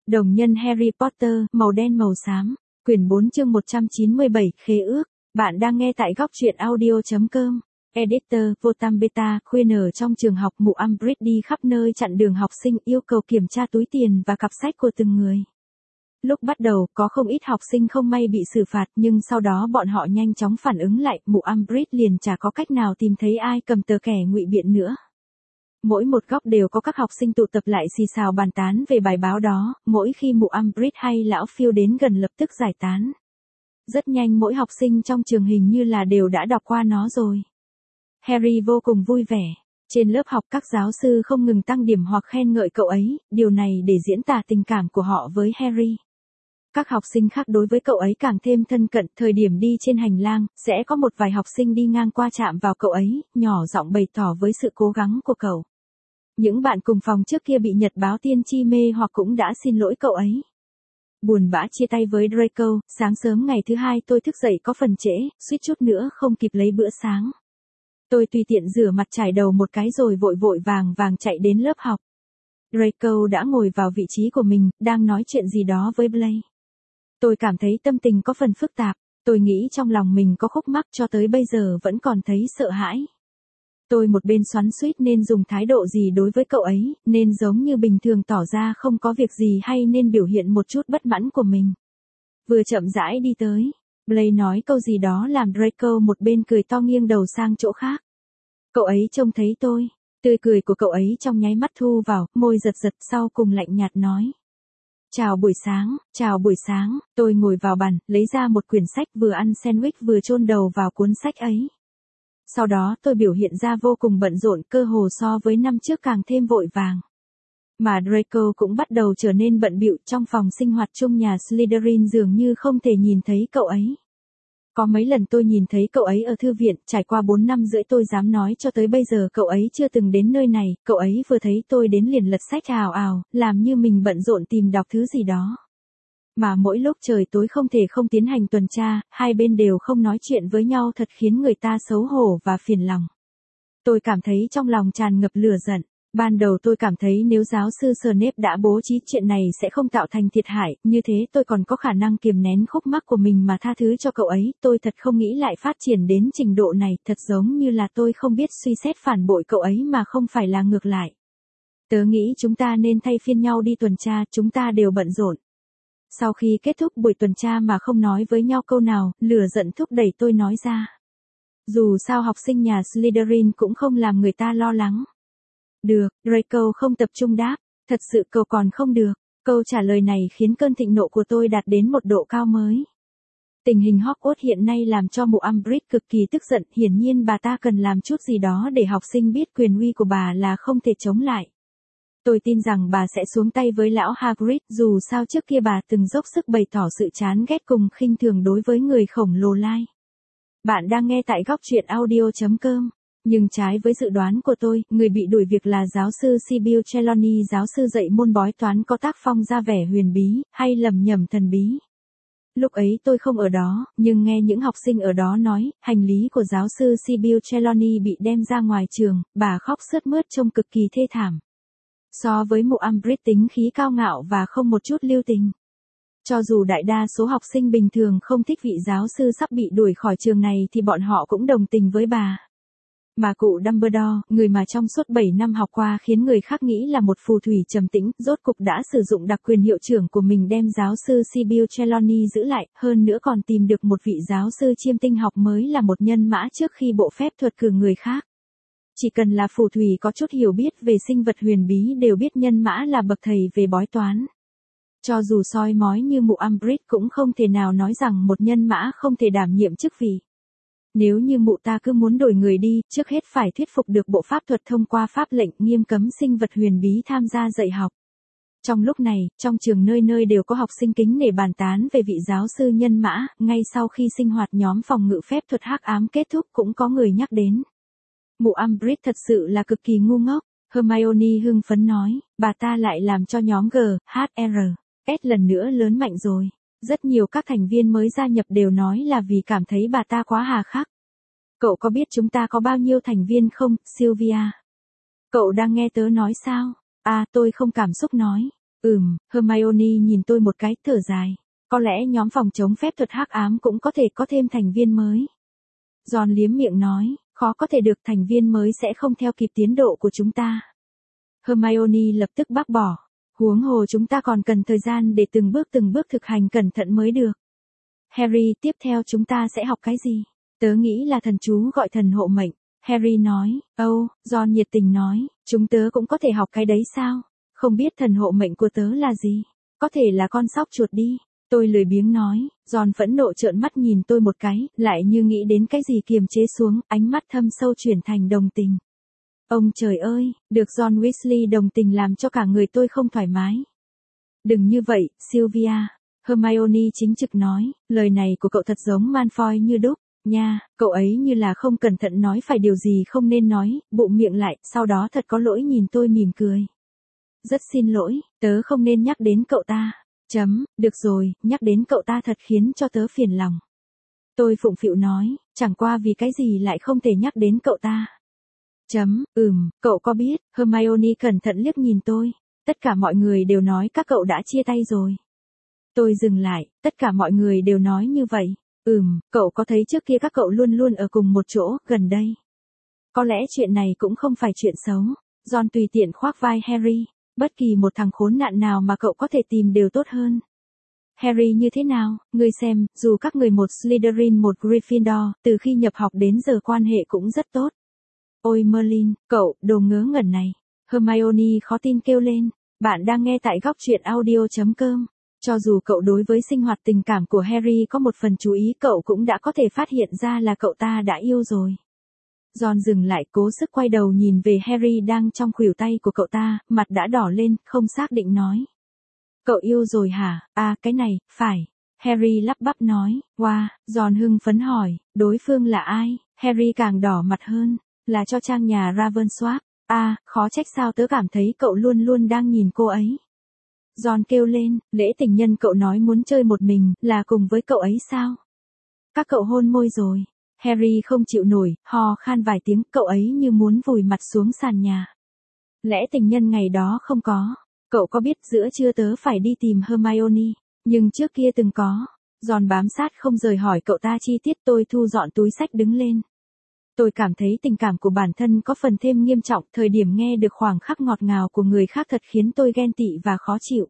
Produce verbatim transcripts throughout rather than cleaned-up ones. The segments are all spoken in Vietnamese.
Đồng nhân Harry Potter, màu đen màu xám, quyển bốn chương một trăm chín mươi bảy, khế ước. Bạn đang nghe tại góc truyện audio chấm com. Editor, Votam Beta, khuyên ở trong trường học mụ Umbridge đi khắp nơi chặn đường học sinh, yêu cầu kiểm tra túi tiền và cặp sách của từng người. Lúc bắt đầu, có không ít học sinh không may bị xử phạt, nhưng sau đó bọn họ nhanh chóng phản ứng lại, mụ Umbridge liền chả có cách nào tìm thấy ai cầm tờ kẻ ngụy biện nữa. Mỗi một góc đều có các học sinh tụ tập lại xì xào bàn tán về bài báo đó, mỗi khi mụ Umbridge hay lão Phil đến gần lập tức giải tán. Rất nhanh mỗi học sinh trong trường hình như là đều đã đọc qua nó rồi. Harry vô cùng vui vẻ. Trên lớp học các giáo sư không ngừng tăng điểm hoặc khen ngợi cậu ấy, điều này để diễn tả tình cảm của họ với Harry. Các học sinh khác đối với cậu ấy càng thêm thân cận, thời điểm đi trên hành lang, sẽ có một vài học sinh đi ngang qua chạm vào cậu ấy, nhỏ giọng bày tỏ với sự cố gắng của cậu. Những bạn cùng phòng trước kia bị nhật báo tiên tri mê hoặc cũng đã xin lỗi cậu ấy. Buồn bã chia tay với Draco, sáng sớm ngày thứ hai tôi thức dậy có phần trễ, suýt chút nữa không kịp lấy bữa sáng. Tôi tùy tiện rửa mặt chải đầu một cái rồi vội vội vàng vàng chạy đến lớp học. Draco đã ngồi vào vị trí của mình, đang nói chuyện gì đó với Blaise. Tôi cảm thấy tâm tình có phần phức tạp, tôi nghĩ trong lòng mình có khúc mắc cho tới bây giờ vẫn còn thấy sợ hãi. Tôi một bên xoắn xuýt nên dùng thái độ gì đối với cậu ấy, nên giống như bình thường tỏ ra không có việc gì hay nên biểu hiện một chút bất mãn của mình. Vừa chậm rãi đi tới, Blaise nói câu gì đó làm Draco một bên cười to nghiêng đầu sang chỗ khác. Cậu ấy trông thấy tôi, tươi cười của cậu ấy trong nháy mắt thu vào, môi giật giật sau cùng lạnh nhạt nói. Chào buổi sáng, chào buổi sáng, tôi ngồi vào bàn, lấy ra một quyển sách vừa ăn sandwich vừa chôn đầu vào cuốn sách ấy. Sau đó tôi biểu hiện ra vô cùng bận rộn, cơ hồ so với năm trước càng thêm vội vàng. Mà Draco cũng bắt đầu trở nên bận bịu, trong phòng sinh hoạt chung nhà Slytherin dường như không thể nhìn thấy cậu ấy. Có mấy lần tôi nhìn thấy cậu ấy ở thư viện, trải qua bốn năm rưỡi tôi dám nói cho tới bây giờ cậu ấy chưa từng đến nơi này, cậu ấy vừa thấy tôi đến liền lật sách ào ào, làm như mình bận rộn tìm đọc thứ gì đó. Mà mỗi lúc trời tối không thể không tiến hành tuần tra, hai bên đều không nói chuyện với nhau thật khiến người ta xấu hổ và phiền lòng. Tôi cảm thấy trong lòng tràn ngập lửa giận. Ban đầu tôi cảm thấy nếu giáo sư Snape đã bố trí chuyện này sẽ không tạo thành thiệt hại, như thế tôi còn có khả năng kiềm nén khúc mắc của mình mà tha thứ cho cậu ấy, tôi thật không nghĩ lại phát triển đến trình độ này, thật giống như là tôi không biết suy xét phản bội cậu ấy mà không phải là ngược lại. Tớ nghĩ chúng ta nên thay phiên nhau đi tuần tra, chúng ta đều bận rộn. Sau khi kết thúc buổi tuần tra mà không nói với nhau câu nào, lửa giận thúc đẩy tôi nói ra. Dù sao học sinh nhà Slytherin cũng không làm người ta lo lắng. Được, Draco không tập trung đáp, thật sự cậu còn không được. Câu trả lời này khiến cơn thịnh nộ của tôi đạt đến một độ cao mới. Tình hình Hogwarts hiện nay làm cho mụ Umbridge cực kỳ tức giận, hiển nhiên bà ta cần làm chút gì đó để học sinh biết quyền uy của bà là không thể chống lại. Tôi tin rằng bà sẽ xuống tay với lão Hagrid, dù sao trước kia bà từng dốc sức bày tỏ sự chán ghét cùng khinh thường đối với người khổng lồ lai. Bạn đang nghe tại góc truyện audio chấm com. Nhưng trái với dự đoán của tôi, người bị đuổi việc là giáo sư Sybil Trelawney, giáo sư dạy môn bói toán có tác phong ra vẻ huyền bí, hay lầm nhầm thần bí. Lúc ấy tôi không ở đó, nhưng nghe những học sinh ở đó nói, hành lý của giáo sư Sybil Trelawney bị đem ra ngoài trường, bà khóc sướt mướt trông cực kỳ thê thảm. So với mụ Umbridge tính khí cao ngạo và không một chút lưu tình. Cho dù đại đa số học sinh bình thường không thích vị giáo sư sắp bị đuổi khỏi trường này thì bọn họ cũng đồng tình với bà. Mà cụ Dumbledore, người mà trong suốt bảy năm học qua khiến người khác nghĩ là một phù thủy trầm tĩnh, rốt cục đã sử dụng đặc quyền hiệu trưởng của mình đem giáo sư Sybil Trelawney giữ lại, hơn nữa còn tìm được một vị giáo sư chiêm tinh học mới là một nhân mã trước khi bộ phép thuật cử người khác. Chỉ cần là phù thủy có chút hiểu biết về sinh vật huyền bí đều biết nhân mã là bậc thầy về bói toán. Cho dù soi mói như mụ Umbridge cũng không thể nào nói rằng một nhân mã không thể đảm nhiệm chức vị. Nếu như mụ ta cứ muốn đổi người đi, trước hết phải thuyết phục được bộ pháp thuật thông qua pháp lệnh nghiêm cấm sinh vật huyền bí tham gia dạy học. Trong lúc này, trong trường nơi nơi đều có học sinh kính nể bàn tán về vị giáo sư nhân mã, ngay sau khi sinh hoạt nhóm phòng ngự phép thuật hắc ám kết thúc cũng có người nhắc đến. Mụ Umbridge thật sự là cực kỳ ngu ngốc, Hermione hưng phấn nói, bà ta lại làm cho nhóm G, H, R, S lần nữa lớn mạnh rồi. Rất nhiều các thành viên mới gia nhập đều nói là vì cảm thấy bà ta quá hà khắc. Cậu có biết chúng ta có bao nhiêu thành viên không, Sylvia? Cậu đang nghe tớ nói sao? À, tôi không cảm xúc nói. Ừm, Hermione nhìn tôi một cái, thở dài. Có lẽ nhóm phòng chống phép thuật hắc ám cũng có thể có thêm thành viên mới. Ron liếm miệng nói, khó có thể được, thành viên mới sẽ không theo kịp tiến độ của chúng ta. Hermione lập tức bác bỏ. Huống hồ chúng ta còn cần thời gian để từng bước từng bước thực hành cẩn thận mới được. Harry, tiếp theo chúng ta sẽ học cái gì? Tớ nghĩ là thần chú gọi thần hộ mệnh. Harry nói, âu, oh, Ron nhiệt tình nói, chúng tớ cũng có thể học cái đấy sao? Không biết thần hộ mệnh của tớ là gì? Có thể là con sóc chuột đi. Tôi lười biếng nói, Ron phẫn nộ trợn mắt nhìn tôi một cái, lại như nghĩ đến cái gì kiềm chế xuống, ánh mắt thâm sâu chuyển thành đồng tình. Ông trời ơi, được Ron Weasley đồng tình làm cho cả người tôi không thoải mái. Đừng như vậy, Sylvia. Hermione chính trực nói, lời này của cậu thật giống Malfoy như đúc. Nha, cậu ấy như là không cẩn thận nói phải điều gì không nên nói, bụm miệng lại, sau đó thật có lỗi nhìn tôi mỉm cười. Rất xin lỗi, tớ không nên nhắc đến cậu ta. Chấm, được rồi, nhắc đến cậu ta thật khiến cho tớ phiền lòng. Tôi phụng phịu nói, chẳng qua vì cái gì lại không thể nhắc đến cậu ta. Chấm, ừm, cậu có biết, Hermione cẩn thận liếc nhìn tôi. Tất cả mọi người đều nói các cậu đã chia tay rồi. Tôi dừng lại, tất cả mọi người đều nói như vậy. Ừm, cậu có thấy trước kia các cậu luôn luôn ở cùng một chỗ, gần đây. Có lẽ chuyện này cũng không phải chuyện xấu. Ron tùy tiện khoác vai Harry. Bất kỳ một thằng khốn nạn nào mà cậu có thể tìm đều tốt hơn. Harry như thế nào, ngươi xem, dù các người một Slytherin một Gryffindor, từ khi nhập học đến giờ quan hệ cũng rất tốt. Ôi Merlin, cậu, đồ ngớ ngẩn này. Hermione khó tin kêu lên. Bạn đang nghe tại góc truyện audio chấm com. Cho dù cậu đối với sinh hoạt tình cảm của Harry có một phần chú ý, cậu cũng đã có thể phát hiện ra là cậu ta đã yêu rồi. Ron dừng lại, cố sức quay đầu nhìn về Harry đang trong khuỷu tay của cậu ta, mặt đã đỏ lên, không xác định nói. Cậu yêu rồi hả? À, cái này, phải. Harry lắp bắp nói, wow, Ron hưng phấn hỏi, đối phương là ai? Harry càng đỏ mặt hơn, là cho trang nhà Ravensworth. À, khó trách sao tớ cảm thấy cậu luôn luôn đang nhìn cô ấy. Ron kêu lên, lễ tình nhân cậu nói muốn chơi một mình, là cùng với cậu ấy sao? Các cậu hôn môi rồi. Harry không chịu nổi, ho khan vài tiếng, cậu ấy như muốn vùi mặt xuống sàn nhà. Lẽ tình nhân ngày đó không có. Cậu có biết giữa trưa tớ phải đi tìm Hermione, nhưng trước kia từng có. Ron bám sát không rời hỏi cậu ta chi tiết. Tôi thu dọn túi sách đứng lên. Tôi cảm thấy tình cảm của bản thân có phần thêm nghiêm trọng, thời điểm nghe được khoảng khắc ngọt ngào của người khác thật khiến tôi ghen tị và khó chịu.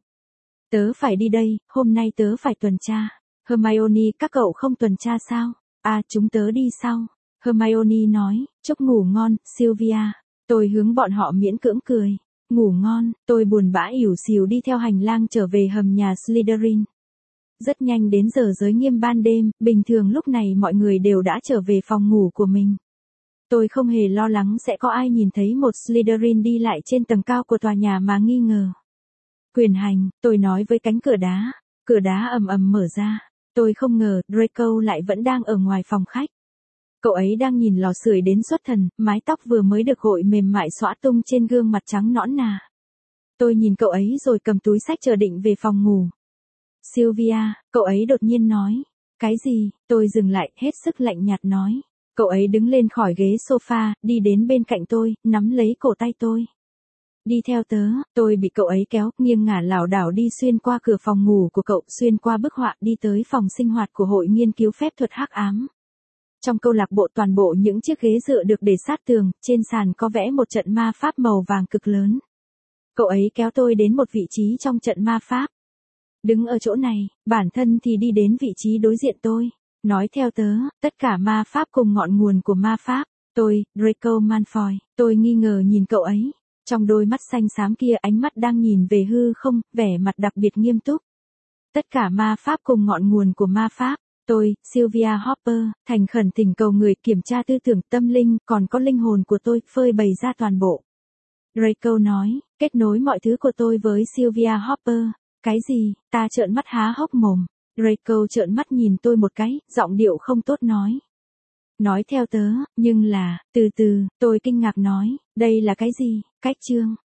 Tớ phải đi đây, hôm nay tớ phải tuần tra. Hermione, các cậu không tuần tra sao? À, chúng tớ đi sau. Hermione nói, chúc ngủ ngon, Sylvia. Tôi hướng bọn họ miễn cưỡng cười. Ngủ ngon, tôi buồn bã ỉu xìu đi theo hành lang trở về hầm nhà Slytherin. Rất nhanh đến giờ giới nghiêm ban đêm, bình thường lúc này mọi người đều đã trở về phòng ngủ của mình. Tôi không hề lo lắng sẽ có ai nhìn thấy một Slytherin đi lại trên tầng cao của tòa nhà mà nghi ngờ. Quyền hành, tôi nói với cánh cửa đá. Cửa đá ầm ầm mở ra. Tôi không ngờ Draco lại vẫn đang ở ngoài phòng khách. Cậu ấy đang nhìn lò sưởi đến xuất thần, mái tóc vừa mới được gội mềm mại xõa tung trên gương mặt trắng nõn nà. Tôi nhìn cậu ấy rồi cầm túi sách chờ định về phòng ngủ. Sylvia, cậu ấy đột nhiên nói. Cái gì? Tôi dừng lại, hết sức lạnh nhạt nói. Cậu ấy đứng lên khỏi ghế sofa, đi đến bên cạnh tôi, nắm lấy cổ tay tôi. Đi theo tớ. Tôi bị cậu ấy kéo, nghiêng ngả lảo đảo đi xuyên qua cửa phòng ngủ của cậu, xuyên qua bức họa đi tới phòng sinh hoạt của hội nghiên cứu phép thuật hắc ám. Trong câu lạc bộ toàn bộ những chiếc ghế dựa được để sát tường, trên sàn có vẽ một trận ma pháp màu vàng cực lớn. Cậu ấy kéo tôi đến một vị trí trong trận ma pháp. Đứng ở chỗ này, bản thân thì đi đến vị trí đối diện tôi. Nói theo tớ, tất cả ma pháp cùng ngọn nguồn của ma pháp. Tôi, Draco Malfoy, tôi nghi ngờ nhìn cậu ấy. Trong đôi mắt xanh xám kia ánh mắt đang nhìn về hư không, vẻ mặt đặc biệt nghiêm túc. Tất cả ma pháp cùng ngọn nguồn của ma pháp. Tôi, Sylvia Hopper, thành khẩn thỉnh cầu người kiểm tra tư tưởng tâm linh, còn có linh hồn của tôi, phơi bày ra toàn bộ. Draco nói, kết nối mọi thứ của tôi với Sylvia Hopper. Cái gì? Ta trợn mắt há hốc mồm. Draco trợn mắt nhìn tôi một cái, giọng điệu không tốt nói. Nói theo tớ, nhưng là, từ từ, tôi kinh ngạc nói, đây là cái gì? Cách chương.